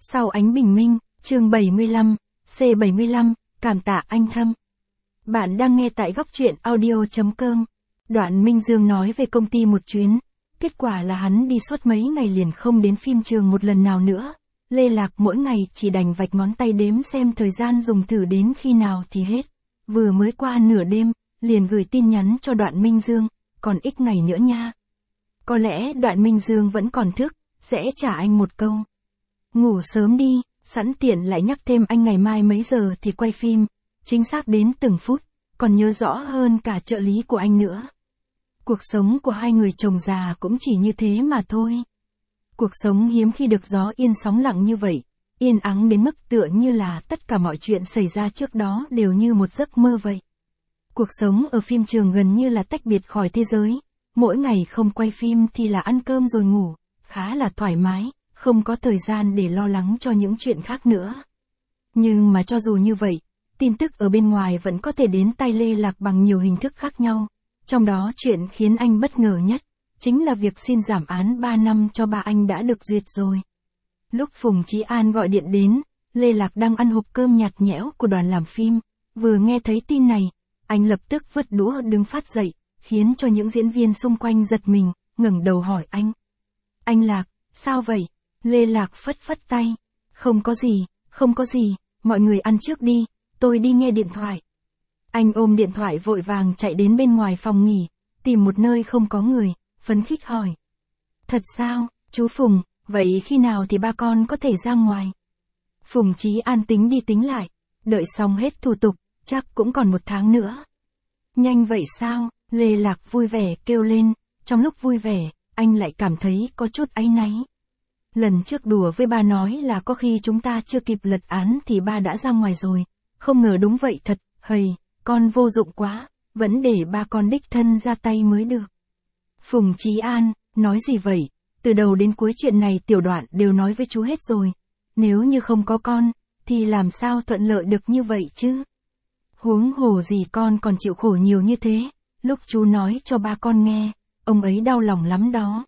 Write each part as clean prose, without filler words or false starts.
Sau ánh bình minh, chương 75, C75, cảm tạ anh Thâm. Bạn đang nghe tại góc truyện audio.com. Đoạn Minh Dương nói về công ty một chuyến. Kết quả là hắn đi suốt mấy ngày liền không đến phim trường một lần nào nữa. Lê Lạc mỗi ngày chỉ đành vạch ngón tay đếm xem thời gian dùng thử đến khi nào thì hết. Vừa mới qua nửa đêm, liền gửi tin nhắn cho Đoạn Minh Dương, còn ít ngày nữa nha. Có lẽ Đoạn Minh Dương vẫn còn thức, sẽ trả anh một câu. Ngủ sớm đi, sẵn tiện lại nhắc thêm anh ngày mai mấy giờ thì quay phim, chính xác đến từng phút, còn nhớ rõ hơn cả trợ lý của anh nữa. Cuộc sống của hai người chồng già cũng chỉ như thế mà thôi. Cuộc sống hiếm khi được gió yên sóng lặng như vậy, yên ắng đến mức tựa như là tất cả mọi chuyện xảy ra trước đó đều như một giấc mơ vậy. Cuộc sống ở phim trường gần như là tách biệt khỏi thế giới, mỗi ngày không quay phim thì là ăn cơm rồi ngủ, khá là thoải mái, không có thời gian để lo lắng cho những chuyện khác nữa. Nhưng mà cho dù như vậy, tin tức ở bên ngoài vẫn có thể đến tai Lê Lạc bằng nhiều hình thức khác nhau. Trong đó chuyện khiến anh bất ngờ nhất, chính là việc xin giảm án 3 năm cho ba anh đã được duyệt rồi. Lúc Phùng Chí An gọi điện đến, Lê Lạc đang ăn hộp cơm nhạt nhẽo của đoàn làm phim, vừa nghe thấy tin này, anh lập tức vứt đũa đứng phát dậy, khiến cho những diễn viên xung quanh giật mình, ngẩng đầu hỏi anh. Anh Lạc, sao vậy? Lê Lạc phất phất tay. Không có gì, mọi người ăn trước đi, tôi đi nghe điện thoại. Anh ôm điện thoại vội vàng chạy đến bên ngoài phòng nghỉ, tìm một nơi không có người, phấn khích hỏi. Thật sao, chú Phùng, vậy khi nào thì ba con có thể ra ngoài? Phùng Chí An tính đi tính lại, đợi xong hết thủ tục, chắc cũng còn 1 tháng nữa. Nhanh vậy sao? Lê Lạc vui vẻ kêu lên, trong lúc vui vẻ, anh lại cảm thấy có chút áy náy. Lần trước đùa với ba nói là có khi chúng ta chưa kịp lật án thì ba đã ra ngoài rồi, không ngờ đúng vậy thật, hầy, con vô dụng quá, vẫn để ba con đích thân ra tay mới được. Phùng Chí An, nói gì vậy, từ đầu đến cuối chuyện này Tiểu Đoạn đều nói với chú hết rồi, nếu như không có con, thì làm sao thuận lợi được như vậy chứ? Huống hồ gì con còn chịu khổ nhiều như thế, lúc chú nói cho ba con nghe, ông ấy đau lòng lắm đó.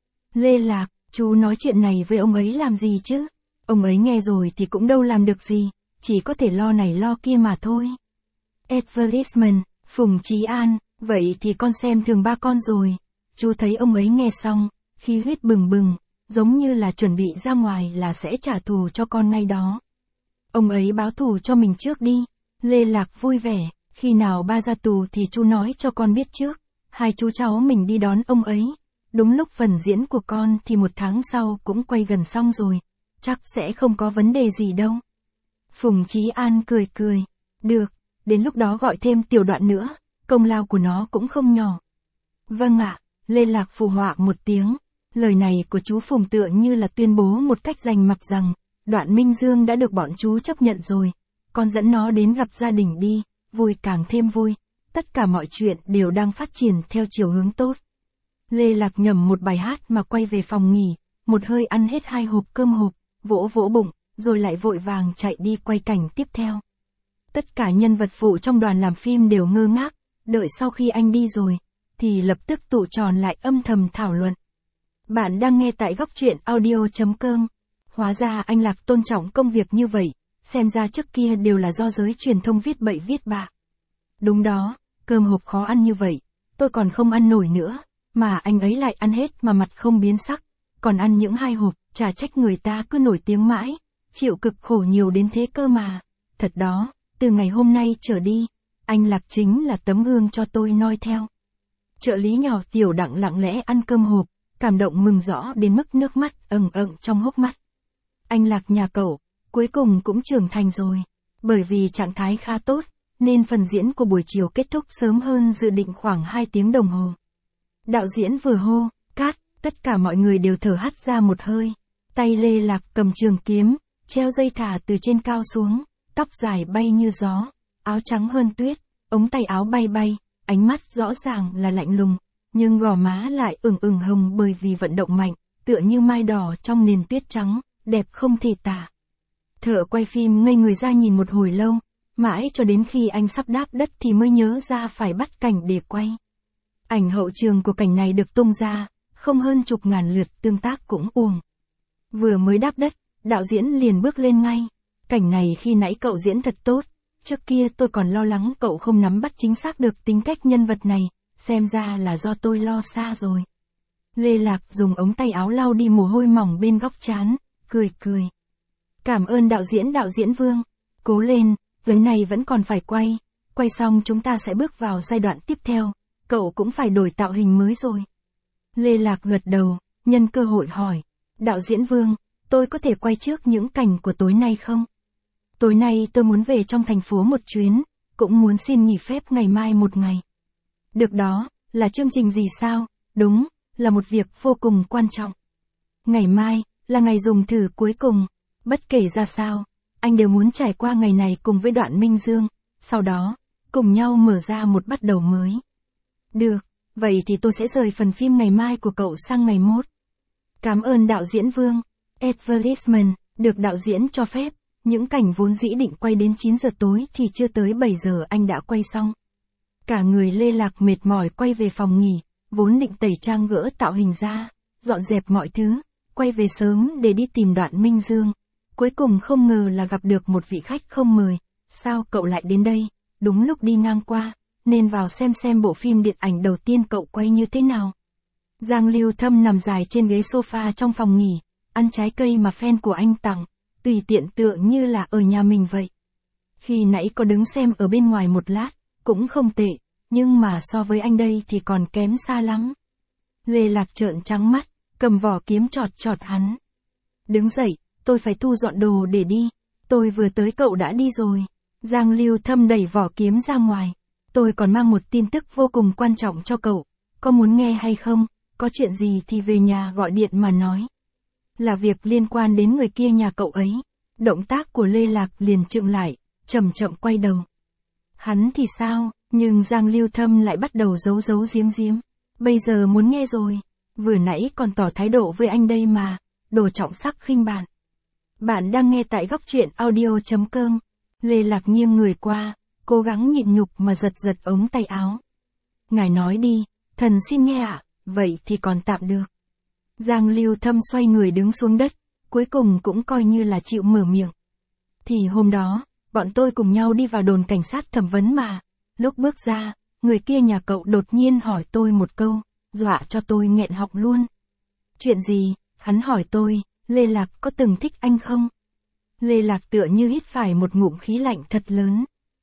Lê Lạc, chú nói chuyện này với ông ấy làm gì chứ? Ông ấy nghe rồi thì cũng đâu làm được gì, chỉ có thể lo này lo kia mà thôi. Advertisement, Phùng Chí An, vậy thì con xem thường ba con rồi. Chú thấy ông ấy nghe xong, khí huyết bừng bừng, giống như là chuẩn bị ra ngoài là sẽ trả thù cho con ngay đó. Ông ấy báo thù cho mình trước đi. Lê Lạc vui vẻ, khi nào ba ra tù thì chú nói cho con biết trước, hai chú cháu mình đi đón ông ấy. Đúng lúc phần diễn của con thì 1 tháng sau cũng quay gần xong rồi, chắc sẽ không có vấn đề gì đâu. Phùng Chí An cười cười, được, đến lúc đó gọi thêm Tiểu Đoạn nữa, công lao của nó cũng không nhỏ. Vâng ạ, Lê Lạc phụ họa một tiếng, lời này của chú Phùng tựa như là tuyên bố một cách rành mạch rằng, Đoạn Minh Dương đã được bọn chú chấp nhận rồi, con dẫn nó đến gặp gia đình đi, vui càng thêm vui, tất cả mọi chuyện đều đang phát triển theo chiều hướng tốt. Lê Lạc nhẩm một bài hát mà quay về phòng nghỉ, một hơi ăn hết 2 hộp cơm hộp, vỗ vỗ bụng, rồi lại vội vàng chạy đi quay cảnh tiếp theo. Tất cả nhân vật phụ trong đoàn làm phim đều ngơ ngác, đợi sau khi anh đi rồi, thì lập tức tụ tròn lại âm thầm thảo luận. Bạn đang nghe tại góc truyện audio.com. Hóa ra anh Lạc tôn trọng công việc như vậy, xem ra trước kia đều là do giới truyền thông viết bậy viết bạ. Đúng đó, cơm hộp khó ăn như vậy, tôi còn không ăn nổi nữa. Mà anh ấy lại ăn hết mà mặt không biến sắc, còn ăn những 2 hộp, chả trách người ta cứ nổi tiếng mãi, chịu cực khổ nhiều đến thế cơ mà. Thật đó, từ ngày hôm nay trở đi, anh Lạc chính là tấm gương cho tôi noi theo. Trợ lý nhỏ Tiểu Đặng lặng lẽ ăn cơm hộp, cảm động mừng rõ đến mức nước mắt ẩn trong hốc mắt. Anh Lạc nhà cậu, cuối cùng cũng trưởng thành rồi, bởi vì trạng thái khá tốt, nên phần diễn của buổi chiều kết thúc sớm hơn dự định khoảng 2 tiếng đồng hồ. Đạo diễn vừa hô, cắt, tất cả mọi người đều thở hắt ra một hơi. Tay Lê Lạc cầm trường kiếm, treo dây thả từ trên cao xuống, tóc dài bay như gió, áo trắng hơn tuyết, ống tay áo bay bay, ánh mắt rõ ràng là lạnh lùng, nhưng gò má lại ửng hồng bởi vì vận động mạnh, tựa như mai đỏ trong nền tuyết trắng, đẹp không thể tả. Thợ quay phim ngây người ra nhìn một hồi lâu, mãi cho đến khi anh sắp đáp đất thì mới nhớ ra phải bắt cảnh để quay. Ảnh hậu trường của cảnh này được tung ra, không hơn chục ngàn lượt tương tác cũng uổng. Vừa mới đáp đất, đạo diễn liền bước lên ngay. Cảnh này khi nãy cậu diễn thật tốt, trước kia tôi còn lo lắng cậu không nắm bắt chính xác được tính cách nhân vật này, xem ra là do tôi lo xa rồi. Lê Lạc dùng ống tay áo lau đi mồ hôi mỏng bên góc trán, cười cười. Cảm ơn đạo diễn Vương. Cố lên, lần này vẫn còn phải quay xong chúng ta sẽ bước vào giai đoạn tiếp theo, cậu cũng phải đổi tạo hình mới rồi. Lê Lạc gật đầu, nhân cơ hội hỏi, đạo diễn Vương, tôi có thể quay trước những cảnh của tối nay không? Tối nay tôi muốn về trong thành phố một chuyến, cũng muốn xin nghỉ phép ngày mai một ngày. Được đó, là chương trình gì sao? Đúng, là một việc vô cùng quan trọng. Ngày mai, là ngày dùng thử cuối cùng, bất kể ra sao, anh đều muốn trải qua ngày này cùng với Đoạn Minh Dương, sau đó, cùng nhau mở ra một bắt đầu mới. Được, vậy thì tôi sẽ rời phần phim ngày mai của cậu sang ngày mốt. Cảm ơn đạo diễn Vương. Advertisement, được đạo diễn cho phép, những cảnh vốn dĩ định quay đến 9 giờ tối thì chưa tới 7 giờ anh đã quay xong. Cả người Lê Lạc mệt mỏi quay về phòng nghỉ, vốn định tẩy trang gỡ tạo hình ra, dọn dẹp mọi thứ, quay về sớm để đi tìm Đoạn Minh Dương. Cuối cùng không ngờ là gặp được một vị khách không mời. Sao cậu lại đến đây? Đúng lúc đi ngang qua, nên vào xem bộ phim điện ảnh đầu tiên cậu quay như thế nào. Giang Lưu Thâm nằm dài trên ghế sofa trong phòng nghỉ, ăn trái cây mà fan của anh tặng, tùy tiện tựa như là ở nhà mình vậy. Khi nãy có đứng xem ở bên ngoài một lát, cũng không tệ, nhưng mà so với anh đây thì còn kém xa lắm. Lê Lạc trợn trắng mắt, cầm vỏ kiếm chọt hắn. Đứng dậy, tôi phải thu dọn đồ để đi, tôi vừa tới cậu đã đi rồi. Giang Lưu Thâm đẩy vỏ kiếm ra ngoài. Tôi còn mang một tin tức vô cùng quan trọng cho cậu, có muốn nghe hay không? Có chuyện gì thì về nhà gọi điện mà nói. Là việc liên quan đến người kia nhà cậu ấy. Động tác của Lê Lạc liền chững lại, chậm quay đầu. Hắn thì sao, nhưng Giang Lưu Thâm lại bắt đầu giấu giếm. Bây giờ muốn nghe rồi, vừa nãy còn tỏ thái độ với anh đây mà, đồ trọng sắc khinh bạn. Bạn đang nghe tại góc truyện audio.com. Lê Lạc nghiêng người qua, cố gắng nhịn nhục mà giật ống tay áo. Ngài nói đi, thần xin nghe ạ. Vậy thì còn tạm được. Giang Lưu Thâm xoay người đứng xuống đất, cuối cùng cũng coi như là chịu mở miệng. Thì hôm đó, bọn tôi cùng nhau đi vào đồn cảnh sát thẩm vấn mà. Lúc bước ra, người kia nhà cậu đột nhiên hỏi tôi một câu, dọa cho tôi nghẹn họng luôn. Chuyện gì? Hắn hỏi tôi, Lê Lạc có từng thích anh không? Lê Lạc tựa như hít phải một ngụm khí lạnh thật lớn.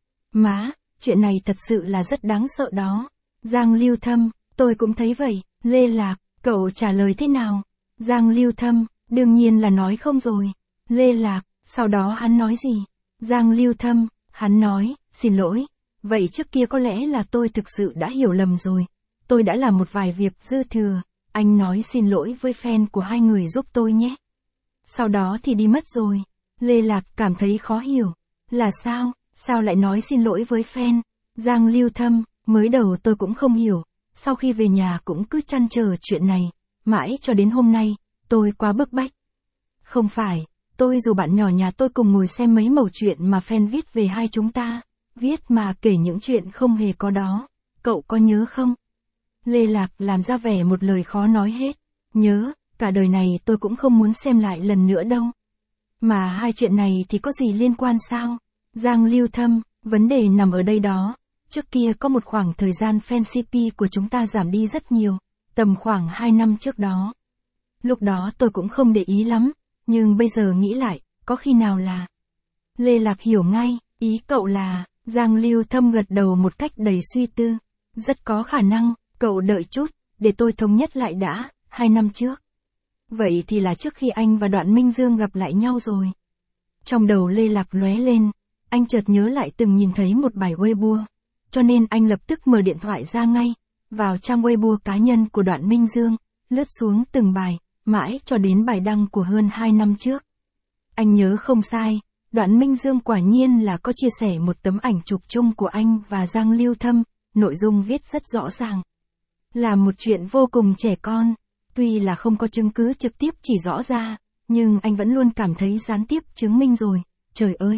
Má, chuyện này thật sự là rất đáng sợ đó. Giang Lưu Thâm, tôi cũng thấy vậy. Lê Lạc, cậu trả lời thế nào? Giang Lưu Thâm, đương nhiên là nói không rồi. Lê Lạc, sau đó hắn nói gì? Giang Lưu Thâm, hắn nói, xin lỗi. Vậy trước kia có lẽ là tôi thực sự đã hiểu lầm rồi. Tôi đã làm một vài việc dư thừa. Anh nói xin lỗi với fan của hai người giúp tôi nhé. Sau đó thì đi mất rồi. Lê Lạc cảm thấy khó hiểu. Là sao? Sao lại nói xin lỗi với fan? Giang Lưu Thâm, mới đầu tôi cũng không hiểu. Sau khi về nhà cũng cứ trăn trở chuyện này. Mãi cho đến hôm nay, tôi quá bức bách. Không phải, tôi dù bạn nhỏ nhà tôi cùng ngồi xem mấy mẩu chuyện mà fan viết về hai chúng ta. Viết mà kể những chuyện không hề có đó. Cậu có nhớ không? Lê Lạc làm ra vẻ một lời khó nói hết. Nhớ, cả đời này tôi cũng không muốn xem lại lần nữa đâu. Mà hai chuyện này thì có gì liên quan sao? Giang Lưu Thâm, vấn đề nằm ở đây đó. Trước kia có một khoảng thời gian fan CP của chúng ta giảm đi rất nhiều, tầm khoảng 2 năm trước đó. Lúc đó tôi cũng không để ý lắm, nhưng bây giờ nghĩ lại, có khi nào là... Lê Lạc hiểu ngay, ý cậu là... Giang Lưu Thâm gật đầu một cách đầy suy tư. Rất có khả năng, cậu đợi chút, để tôi thống nhất lại đã, 2 năm trước. Vậy thì là trước khi anh và Đoạn Minh Dương gặp lại nhau rồi. Trong đầu Lê Lạc lóe lên, anh chợt nhớ lại từng nhìn thấy một bài Weibo. Cho nên anh lập tức mở điện thoại ra ngay, vào trang Weibo cá nhân của Đoạn Minh Dương, lướt xuống từng bài, mãi cho đến bài đăng của hơn 2 năm trước. Anh nhớ không sai, Đoạn Minh Dương quả nhiên là có chia sẻ một tấm ảnh chụp chung của anh và Giang Lưu Thâm, nội dung viết rất rõ ràng. Là một chuyện vô cùng trẻ con, tuy là không có chứng cứ trực tiếp chỉ rõ ra, nhưng anh vẫn luôn cảm thấy gián tiếp chứng minh rồi, trời ơi.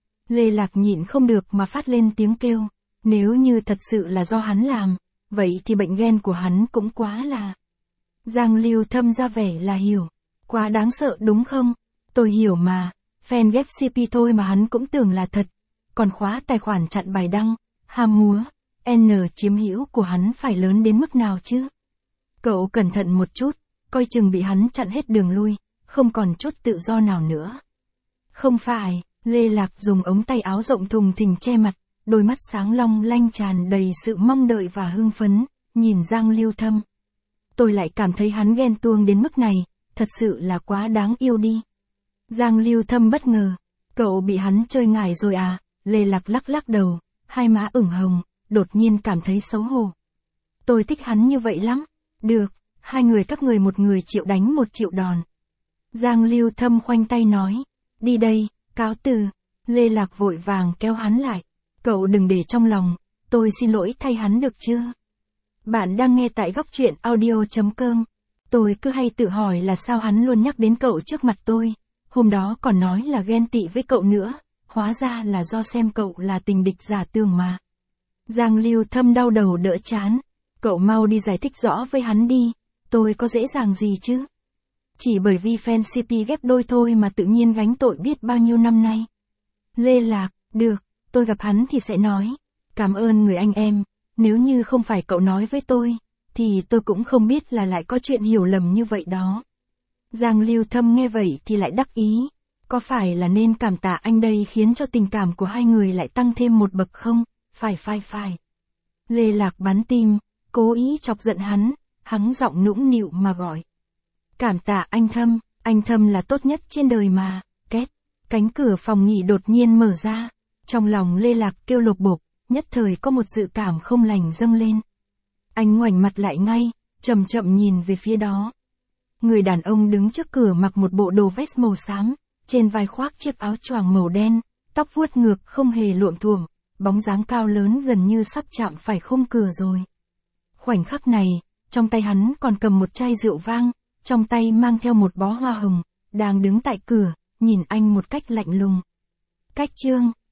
Lê Lạc nhịn không được mà phát lên tiếng kêu, nếu như thật sự là do hắn làm, vậy thì bệnh ghen của hắn cũng quá là... Giang Lưu Thâm ra vẻ là hiểu, quá đáng sợ đúng không? Tôi hiểu mà, fan ghép CP thôi mà hắn cũng tưởng là thật, còn khóa tài khoản chặn bài đăng, ham múa, N chiếm hữu của hắn phải lớn đến mức nào chứ? Cậu cẩn thận một chút, coi chừng bị hắn chặn hết đường lui, không còn chút tự do nào nữa. Không phải, Lê Lạc dùng ống tay áo rộng thùng thình che mặt, đôi mắt sáng long lanh tràn đầy sự mong đợi và hưng phấn, nhìn Giang Lưu Thâm. Tôi lại cảm thấy hắn ghen tuông đến mức này, thật sự là quá đáng yêu đi. Giang Lưu Thâm bất ngờ, cậu bị hắn chơi ngải rồi à? Lê Lạc lắc lắc đầu, hai má ửng hồng, đột nhiên cảm thấy xấu hổ. Tôi thích hắn như vậy lắm. Được, hai người các người một người chịu đánh 1 triệu đòn. Giang Lưu Thâm khoanh tay nói, đi đây, cáo từ. Lê Lạc vội vàng kéo hắn lại. Cậu đừng để trong lòng, tôi xin lỗi thay hắn được chưa? Bạn đang nghe tại góc truyện audio.com. Tôi cứ hay tự hỏi là sao hắn luôn nhắc đến cậu trước mặt tôi. Hôm đó còn nói là ghen tị với cậu nữa, hóa ra là do xem cậu là tình địch giả tường mà. Giang Lưu Thâm đau đầu đỡ chán. Cậu mau đi giải thích rõ với hắn đi, tôi có dễ dàng gì chứ? Chỉ bởi vì fan CP ghép đôi thôi mà tự nhiên gánh tội biết bao nhiêu năm nay. Lê Lạc, được, tôi gặp hắn thì sẽ nói. Cảm ơn người anh em, nếu như không phải cậu nói với tôi, thì tôi cũng không biết là lại có chuyện hiểu lầm như vậy đó. Giang Lưu Thâm nghe vậy thì lại đắc ý. Có phải là nên cảm tạ anh đây khiến cho tình cảm của hai người lại tăng thêm một bậc không? Phải. Lê Lạc bắn tim, cố ý chọc giận hắn, hắng giọng nũng nịu mà gọi. Cảm tạ anh Thâm là tốt nhất trên đời mà. Két, cánh cửa phòng nghỉ đột nhiên mở ra. Trong lòng Lê Lạc kêu lột bột, nhất thời có một dự cảm không lành dâng lên. Anh ngoảnh mặt lại ngay, chậm chậm nhìn về phía đó. Người đàn ông đứng trước cửa mặc một bộ đồ vest màu xám, trên vai khoác chiếc áo choàng màu đen, tóc vuốt ngược không hề luộm thuộm, bóng dáng cao lớn gần như sắp chạm phải khung cửa rồi. Khoảnh khắc này, trong tay hắn còn cầm một chai rượu vang, trong tay mang theo một bó hoa hồng, đang đứng tại cửa, nhìn anh một cách lạnh lùng. Cách chương